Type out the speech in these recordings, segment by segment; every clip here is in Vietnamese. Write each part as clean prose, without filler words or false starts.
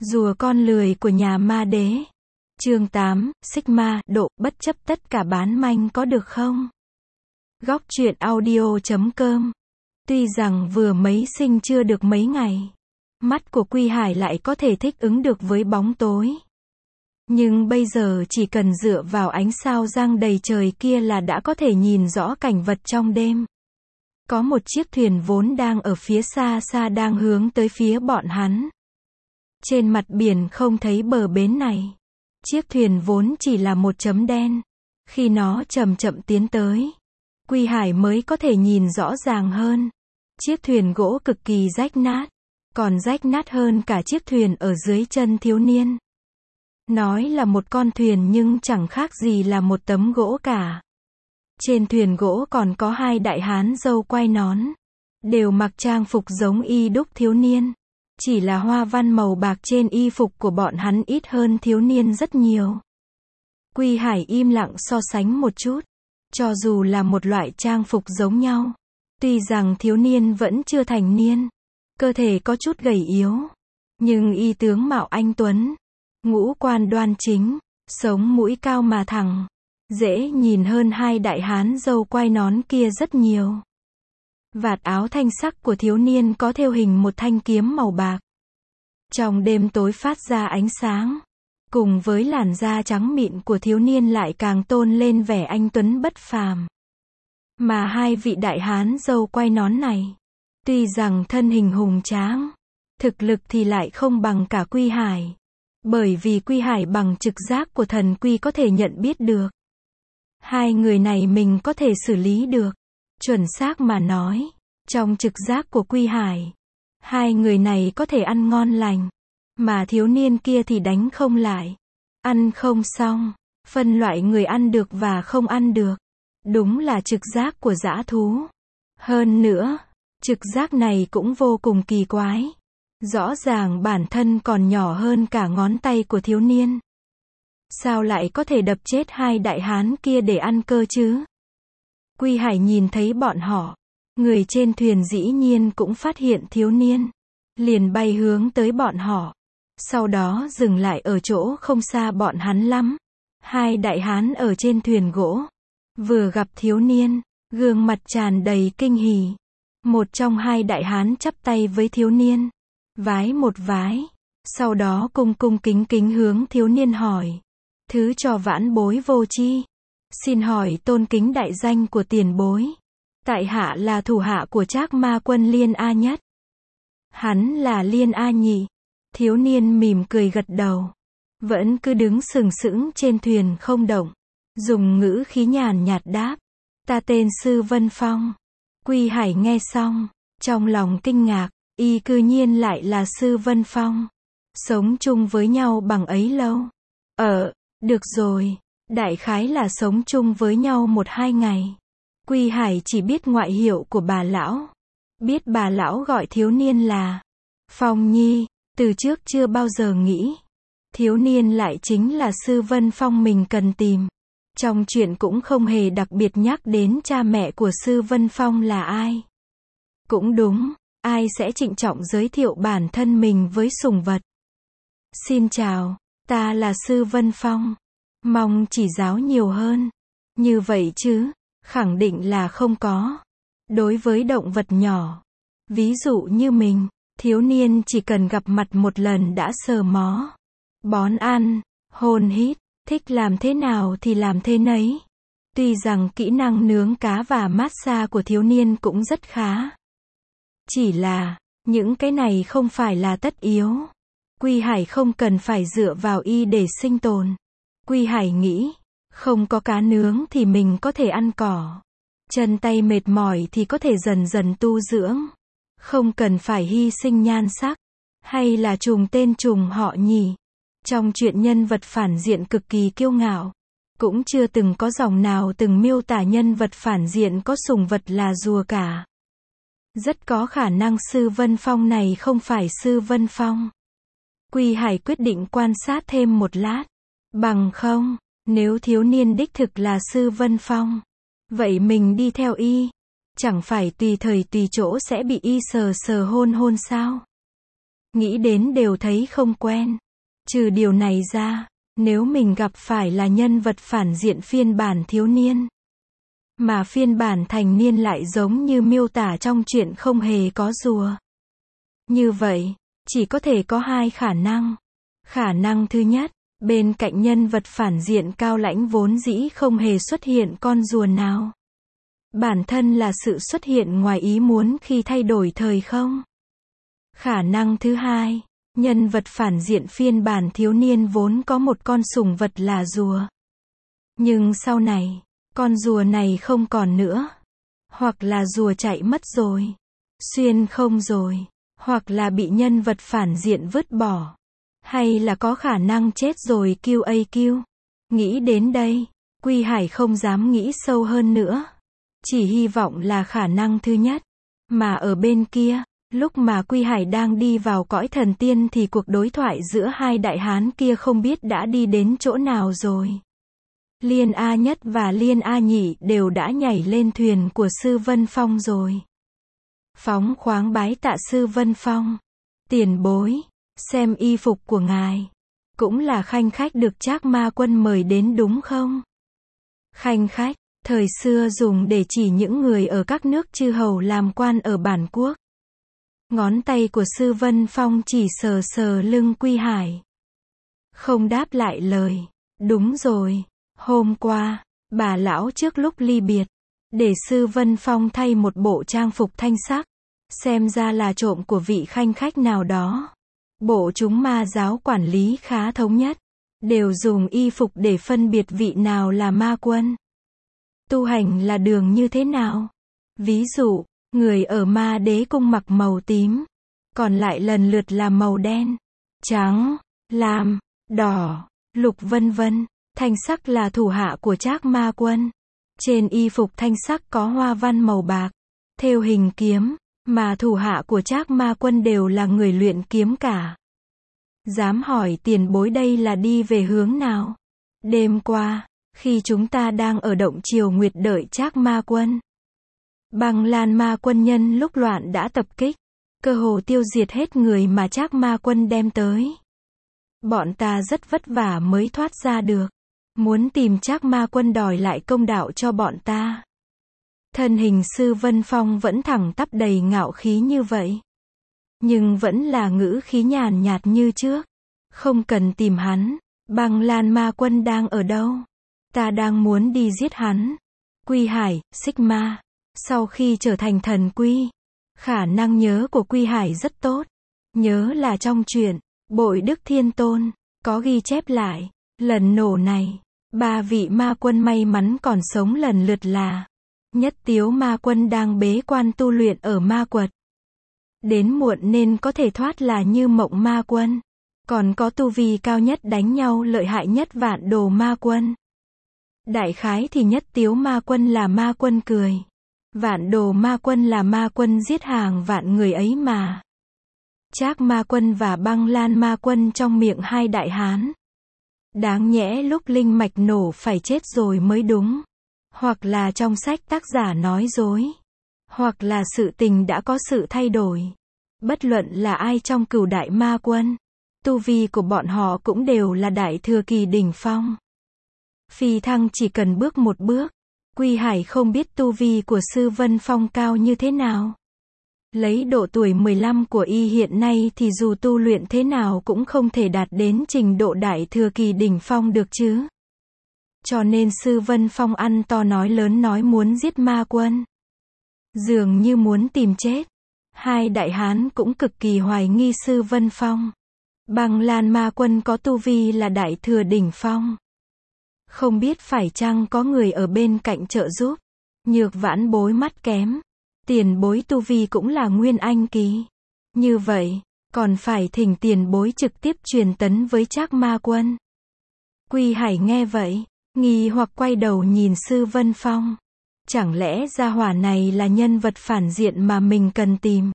Rùa con lười của nhà ma đế. Chương 8, Sigma, độ, bất chấp tất cả bán manh có được không? Góc truyện audio.com. Tuy rằng vừa mới sinh chưa được mấy ngày, mắt của Quy Hải lại có thể thích ứng được với bóng tối. Nhưng bây giờ chỉ cần dựa vào ánh sao răng đầy trời kia là đã có thể nhìn rõ cảnh vật trong đêm. Có một chiếc thuyền vốn đang ở phía xa xa đang hướng tới phía bọn hắn. Trên mặt biển không thấy bờ bến này. Chiếc thuyền vốn chỉ là một chấm đen. Khi nó chậm chậm tiến tới, Quy Hải mới có thể nhìn rõ ràng hơn. Chiếc thuyền gỗ cực kỳ rách nát, còn rách nát hơn cả chiếc thuyền ở dưới chân thiếu niên. Nói là một con thuyền nhưng chẳng khác gì là một tấm gỗ cả. Trên thuyền gỗ còn có hai đại hán râu quai nón, đều mặc trang phục giống y đúc thiếu niên. Chỉ là hoa văn màu bạc trên y phục của bọn hắn ít hơn thiếu niên rất nhiều. Quy Hải im lặng so sánh một chút. Cho dù là một loại trang phục giống nhau, tuy rằng thiếu niên vẫn chưa thành niên, cơ thể có chút gầy yếu, nhưng y tướng mạo anh tuấn, ngũ quan đoan chính, sống mũi cao mà thẳng, dễ nhìn hơn hai đại hán râu quai nón kia rất nhiều. Vạt áo thanh sắc của thiếu niên có thêu hình một thanh kiếm màu bạc. Trong đêm tối phát ra ánh sáng, cùng với làn da trắng mịn của thiếu niên lại càng tôn lên vẻ anh tuấn bất phàm. Mà hai vị đại hán râu quai nón này, tuy rằng thân hình hùng tráng, thực lực thì lại không bằng cả Quy Hải. Bởi vì Quy Hải bằng trực giác của thần Quy có thể nhận biết được. Hai người này mình có thể xử lý được. Chuẩn xác mà nói, trong trực giác của Quy Hải, hai người này có thể ăn ngon lành, mà thiếu niên kia thì đánh không lại, ăn không xong, phân loại người ăn được và không ăn được. Đúng là trực giác của dã thú. Hơn nữa, trực giác này cũng vô cùng kỳ quái. Rõ ràng bản thân còn nhỏ hơn cả ngón tay của thiếu niên. Sao lại có thể đập chết hai đại hán kia để ăn cơ chứ? Quy Hải nhìn thấy bọn họ, người trên thuyền dĩ nhiên cũng phát hiện thiếu niên, liền bay hướng tới bọn họ. Sau đó dừng lại ở chỗ không xa bọn hắn lắm. Hai đại hán ở trên thuyền gỗ, vừa gặp thiếu niên, gương mặt tràn đầy kinh hỉ. Một trong hai đại hán chắp tay với thiếu niên, vái một vái, sau đó cung cung kính kính hướng thiếu niên hỏi: Thứ cho vãn bối vô chi, xin hỏi tôn kính đại danh của tiền bối. Tại hạ là thủ hạ của Trác Ma Quân Liên A Nhất. Hắn là Liên A Nhị. Thiếu niên mỉm cười gật đầu, vẫn cứ đứng sừng sững trên thuyền không động, dùng ngữ khí nhàn nhạt đáp: Ta tên Sư Vân Phong. Quy Hải nghe xong, trong lòng kinh ngạc, y cư nhiên lại là Sư Vân Phong. Sống chung với nhau bằng ấy lâu. Được rồi, đại khái là sống chung với nhau 1-2 ngày. Quy Hải chỉ biết ngoại hiệu của bà lão. Biết bà lão gọi thiếu niên là Phong Nhi, từ trước chưa bao giờ nghĩ thiếu niên lại chính là Sư Vân Phong mình cần tìm. Trong chuyện cũng không hề đặc biệt nhắc đến cha mẹ của Sư Vân Phong là ai. Cũng đúng, ai sẽ trịnh trọng giới thiệu bản thân mình với sủng vật. Xin chào, ta là Sư Vân Phong. Mong chỉ giáo nhiều hơn. Như vậy chứ, khẳng định là không có. Đối với động vật nhỏ, ví dụ như mình, thiếu niên chỉ cần gặp mặt một lần đã sờ mó, bón ăn, hôn hít, thích làm thế nào thì làm thế nấy. Tuy rằng kỹ năng nướng cá và massage của thiếu niên cũng rất khá. Chỉ là, những cái này không phải là tất yếu. Quy Hải không cần phải dựa vào y để sinh tồn. Quy Hải nghĩ, không có cá nướng thì mình có thể ăn cỏ. Chân tay mệt mỏi thì có thể dần dần tu dưỡng. Không cần phải hy sinh nhan sắc. Hay là trùng tên trùng họ nhỉ. Trong truyện nhân vật phản diện cực kỳ kiêu ngạo. Cũng chưa từng có dòng nào từng miêu tả nhân vật phản diện có sủng vật là rùa cả. Rất có khả năng Sư Vân Phong này không phải Sư Vân Phong. Quy Hải quyết định quan sát thêm một lát. Bằng không, nếu thiếu niên đích thực là Sư Vân Phong, vậy mình đi theo y, chẳng phải tùy thời tùy chỗ sẽ bị y sờ sờ hôn hôn sao? nghĩ đến đều thấy không quen. Trừ điều này ra, nếu mình gặp phải là nhân vật phản diện phiên bản thiếu niên, mà phiên bản thành niên lại giống như miêu tả trong truyện không hề có rùa. Như vậy, chỉ có thể có hai khả năng. Khả năng thứ nhất, bên cạnh nhân vật phản diện cao lãnh vốn dĩ không hề xuất hiện con rùa nào. Bản thân là sự xuất hiện ngoài ý muốn khi thay đổi thời không. Khả năng thứ hai, nhân vật phản diện phiên bản thiếu niên vốn có một con sủng vật là rùa. Nhưng sau này, con rùa này không còn nữa. Hoặc là rùa chạy mất rồi, xuyên không rồi, hoặc là bị nhân vật phản diện vứt bỏ, hay là có khả năng chết rồi QAQ. Nghĩ đến đây, Quy Hải không dám nghĩ sâu hơn nữa. Chỉ hy vọng là khả năng thứ nhất. Mà ở bên kia, lúc mà Quy Hải đang đi vào cõi thần tiên thì cuộc đối thoại giữa hai đại hán kia không biết đã đi đến chỗ nào rồi. Liên A Nhất và Liên A Nhị đều đã nhảy lên thuyền của Sư Vân Phong rồi. Phóng khoáng bái tạ Sư Vân Phong. Tiền bối, xem y phục của ngài. Cũng là khanh khách được Trác Ma Quân mời đến đúng không? Khanh khách, thời xưa dùng để chỉ những người ở các nước chư hầu làm quan ở bản quốc. Ngón tay của Sư Vân Phong chỉ sờ sờ lưng Quy Hải. Không đáp lại lời. Đúng rồi, hôm qua, bà lão trước lúc ly biệt, để Sư Vân Phong thay một bộ trang phục thanh sắc. Xem ra là trộm của vị khanh khách nào đó. Bộ chúng ma giáo quản lý khá thống nhất. Đều dùng y phục để phân biệt vị nào là ma quân. Tu hành là đường như thế nào? Ví dụ, người ở Ma Đế Cung mặc màu tím, còn lại lần lượt là màu đen, trắng, lam, đỏ, lục vân vân. Thanh sắc là thủ hạ của Trác Ma Quân. Trên y phục thanh sắc có hoa văn màu bạc, thêu hình kiếm, mà thủ hạ của Trác Ma Quân đều là người luyện kiếm cả. Dám hỏi tiền bối đây là đi về hướng nào? Đêm qua, khi chúng ta đang ở động Triều Nguyệt đợi Trác Ma Quân, Băng Lan Ma Quân nhân lúc loạn đã tập kích, cơ hồ tiêu diệt hết người mà Trác Ma Quân đem tới. Bọn ta rất vất vả mới thoát ra được, muốn tìm Trác Ma Quân đòi lại công đạo cho bọn ta. Thân hình Sư Vân Phong vẫn thẳng tắp đầy ngạo khí như vậy, nhưng vẫn là ngữ khí nhàn nhạt như trước. Không cần tìm hắn, Băng Lan Ma Quân đang ở đâu? Ta đang muốn đi giết hắn. Quy Hải, Sigma, sau khi trở thành thần quy, khả năng nhớ của Quy Hải rất tốt. Nhớ là trong truyện Bội Đức Thiên Tôn có ghi chép lại, lần nổ này, 3 vị ma quân may mắn còn sống lần lượt là Nhất Tiếu Ma Quân đang bế quan tu luyện ở ma quật, đến muộn nên có thể thoát là Như Mộng Ma Quân, còn có tu vi cao nhất đánh nhau lợi hại nhất Vạn Đồ Ma Quân. Đại khái thì Nhất Tiếu Ma Quân là ma quân cười, Vạn Đồ Ma Quân là ma quân giết hàng vạn người ấy mà. Trác Ma Quân và Băng Lan Ma Quân trong miệng hai đại hán. Đáng nhẽ lúc linh mạch nổ phải chết rồi mới đúng. Hoặc là trong sách tác giả nói dối, hoặc là sự tình đã có sự thay đổi. Bất luận là ai trong Cửu Đại Ma Quân, tu vi của bọn họ cũng đều là đại thừa kỳ đỉnh phong. Phi thăng chỉ cần bước một bước. Quy Hải không biết tu vi của Sư Vân Phong cao như thế nào. Lấy độ tuổi 15 của y hiện nay thì dù tu luyện thế nào cũng không thể đạt đến trình độ đại thừa kỳ đỉnh phong được chứ. Cho nên Sư Vân Phong ăn to nói lớn nói muốn giết ma quân, dường như muốn tìm chết. Hai đại hán cũng cực kỳ hoài nghi Sư Vân Phong. Băng Lan Ma Quân có tu vi là đại thừa đỉnh phong. Không biết phải chăng có người ở bên cạnh trợ giúp. Nhược Vãn Bối mắt kém, tiền bối tu vi cũng là Nguyên Anh kỳ. Như vậy, còn phải thỉnh tiền bối trực tiếp truyền tấn với Trác Ma Quân. Quy Hải nghe vậy, nghi hoặc quay đầu nhìn Sư Vân Phong. Chẳng lẽ gia hỏa này là nhân vật phản diện mà mình cần tìm?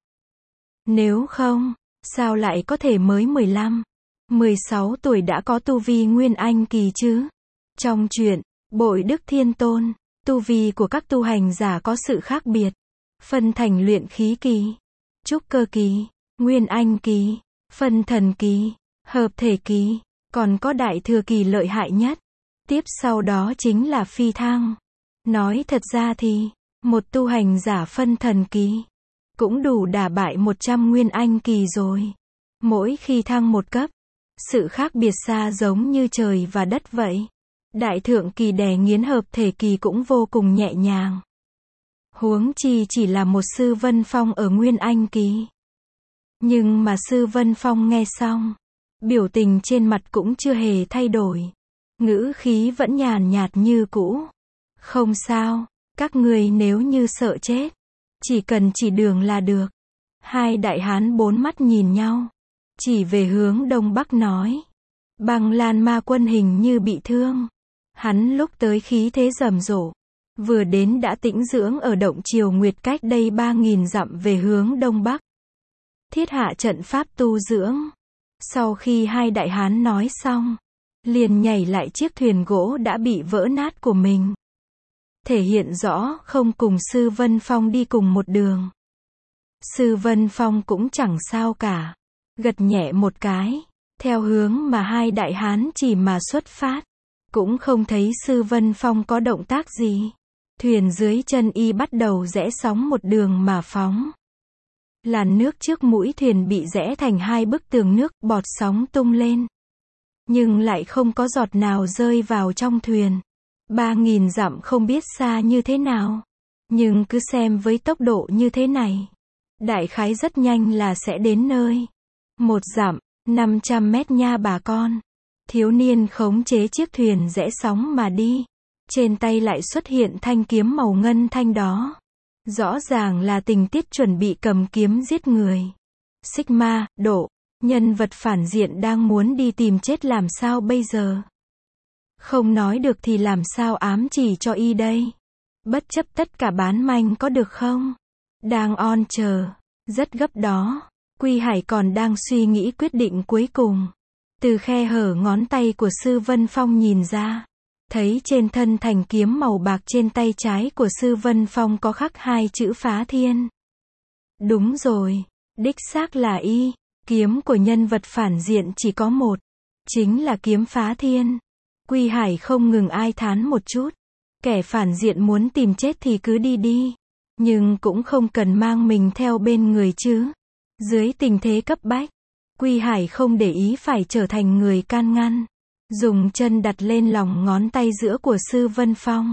Nếu không, sao lại có thể mới 15, 16 tuổi đã có tu vi Nguyên Anh kỳ chứ? Trong truyện Bội Đức Thiên Tôn, tu vi của các tu hành giả có sự khác biệt, phân thành luyện khí kỳ, trúc cơ kỳ, Nguyên Anh kỳ, phân thần kỳ, hợp thể kỳ, còn có đại thừa kỳ lợi hại nhất. Tiếp sau đó chính là phi thăng. Nói thật ra thì, một tu hành giả phân thần kỳ cũng đủ đả bại 100 nguyên anh kỳ rồi. Mỗi khi thăng một cấp, sự khác biệt xa giống như trời và đất vậy. Đại thượng kỳ đè nghiến hợp thể kỳ cũng vô cùng nhẹ nhàng. Huống chi chỉ là một Sư Vân Phong ở nguyên anh kỳ. Nhưng mà Sư Vân Phong nghe xong, biểu tình trên mặt cũng chưa hề thay đổi. Ngữ khí vẫn nhàn nhạt như cũ. Không sao, các người nếu như sợ chết, chỉ cần chỉ đường là được. Hai đại hán bốn mắt nhìn nhau, chỉ về hướng đông bắc nói. Băng Lan ma quân hình như bị thương. Hắn lúc tới khí thế rầm rộ, vừa đến đã tĩnh dưỡng ở động Triều Nguyệt cách đây 3.000 dặm về hướng đông bắc. Thiết hạ trận pháp tu dưỡng. Sau khi hai đại hán nói xong, liền nhảy lại chiếc thuyền gỗ đã bị vỡ nát của mình. Thể hiện rõ không cùng Sư Vân Phong đi cùng một đường. Sư Vân Phong cũng chẳng sao cả. Gật nhẹ một cái, theo hướng mà hai đại hán chỉ mà xuất phát. Cũng không thấy Sư Vân Phong có động tác gì. Thuyền dưới chân y bắt đầu rẽ sóng một đường mà phóng. Làn nước trước mũi thuyền bị rẽ thành hai bức tường nước, bọt sóng tung lên. Nhưng lại không có giọt nào rơi vào trong thuyền. 3.000 dặm không biết xa như thế nào. Nhưng cứ xem với tốc độ như thế này, đại khái rất nhanh là sẽ đến nơi. 1 dặm, 500 mét nha bà con. Thiếu niên khống chế chiếc thuyền rẽ sóng mà đi. Trên tay lại xuất hiện thanh kiếm màu ngân thanh đó. Rõ ràng là tình tiết chuẩn bị cầm kiếm giết người. Sigma, Độ, nhân vật phản diện đang muốn đi tìm chết làm sao bây giờ? Không nói được thì làm sao ám chỉ cho y đây? Bất chấp tất cả bán manh có được không? Đang on chờ, rất gấp đó. Quy Hải còn đang suy nghĩ quyết định cuối cùng. Từ khe hở ngón tay của Sư Vân Phong nhìn ra, thấy trên thân thanh kiếm màu bạc trên tay trái của Sư Vân Phong có khắc 2 chữ Phá Thiên. Đúng rồi, đích xác là y. Kiếm của nhân vật phản diện chỉ có một, chính là kiếm Phá Thiên. Quy Hải không ngừng ai thán một chút. Kẻ phản diện muốn tìm chết thì cứ đi đi, nhưng cũng không cần mang mình theo bên người chứ. Dưới tình thế cấp bách, Quy Hải không để ý phải trở thành người can ngăn. Dùng chân đặt lên lòng ngón tay giữa của Sư Vân Phong.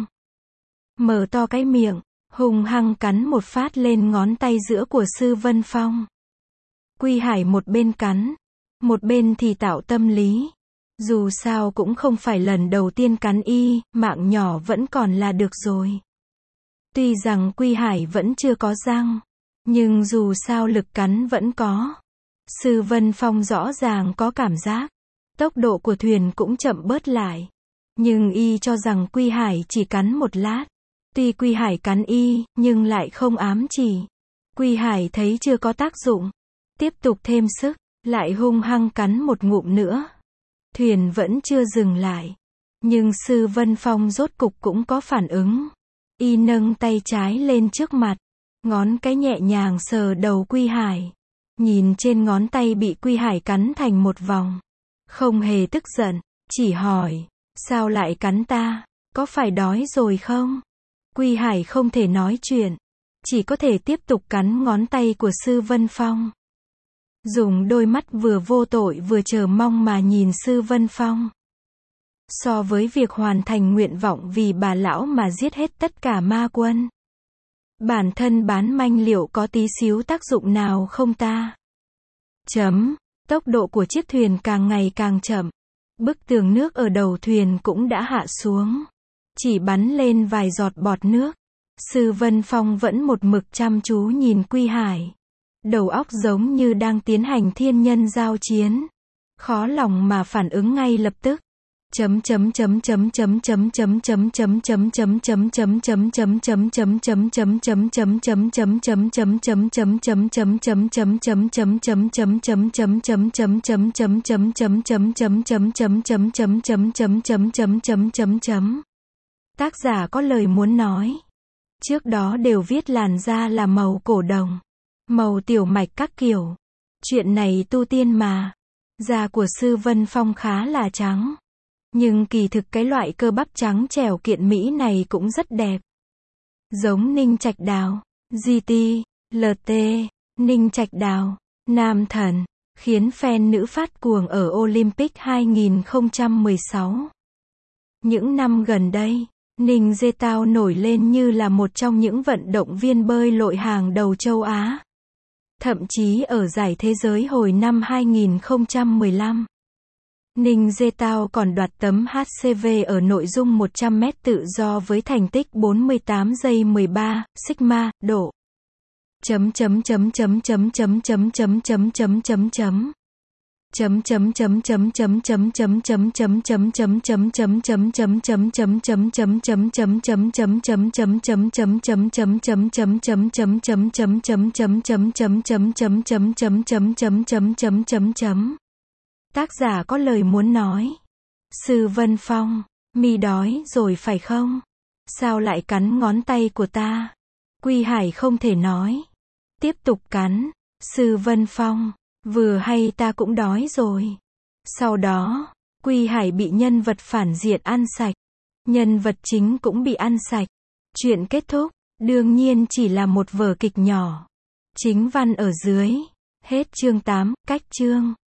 Mở to cái miệng, hung hăng cắn một phát lên ngón tay giữa của Sư Vân Phong. Quy Hải một bên cắn, một bên thì tạo tâm lý. Dù sao cũng không phải lần đầu tiên cắn y, mạng nhỏ vẫn còn là được rồi. Tuy rằng Quy Hải vẫn chưa có răng, nhưng dù sao lực cắn vẫn có. Sư Vân Phong rõ ràng có cảm giác. Tốc độ của thuyền cũng chậm bớt lại. Nhưng y cho rằng Quy Hải chỉ cắn một lát. Tuy Quy Hải cắn y, nhưng lại không ám chỉ. Quy Hải thấy chưa có tác dụng. Tiếp tục thêm sức, lại hung hăng cắn một ngụm nữa. Thuyền vẫn chưa dừng lại. Nhưng Sư Vân Phong rốt cục cũng có phản ứng. Y nâng tay trái lên trước mặt. Ngón cái nhẹ nhàng sờ đầu Quy Hải. Nhìn trên ngón tay bị Quy Hải cắn thành một vòng. Không hề tức giận, chỉ hỏi, sao lại cắn ta, có phải đói rồi không? Quy Hải không thể nói chuyện, chỉ có thể tiếp tục cắn ngón tay của Sư Vân Phong. Dùng đôi mắt vừa vô tội vừa chờ mong mà nhìn Sư Vân Phong. So với việc hoàn thành nguyện vọng vì bà lão mà giết hết tất cả ma quân, bản thân bán manh liệu có tí xíu tác dụng nào không ta? Tốc độ của chiếc thuyền càng ngày càng chậm. Bức tường nước ở đầu thuyền cũng đã hạ xuống. Chỉ bắn lên vài giọt bọt nước. Sư Vân Phong vẫn một mực chăm chú nhìn Quy Hải. Đầu óc giống như đang tiến hành thiên nhân giao chiến. Khó lòng mà phản ứng ngay lập tức. Tác giả có lời muốn nói. Trước đó đều viết làn da là màu cổ đồng, màu tiểu mạch các kiểu. Chuyện này tu tiên mà. Da của Sư Vân Phong khá là trắng. Nhưng kỳ thực cái loại cơ bắp trắng trẻo kiện mỹ này cũng rất đẹp. Giống Ninh Trạch Đào, GT, LT, Ninh Trạch Đào, Nam Thần, khiến fan nữ phát cuồng ở Olympic 2016. Những năm gần đây, Ninh Zê nổi lên như là một trong những vận động viên bơi lội hàng đầu châu Á. Thậm chí ở giải thế giới hồi năm 2015. Ninh Zê còn đoạt tấm HCV ở nội dung 100m tự do với thành tích 48 giây 13 sigma độ. Tác giả có lời muốn nói. Sư Vân Phong, mi đói rồi phải không? Sao lại cắn ngón tay của ta? Quy Hải không thể nói. Tiếp tục cắn. Sư Vân Phong, vừa hay ta cũng đói rồi. Sau đó, Quy Hải bị nhân vật phản diện ăn sạch. Nhân vật chính cũng bị ăn sạch. Chuyện kết thúc, đương nhiên chỉ là một vở kịch nhỏ. Chính văn ở dưới. Hết chương 8, cách chương.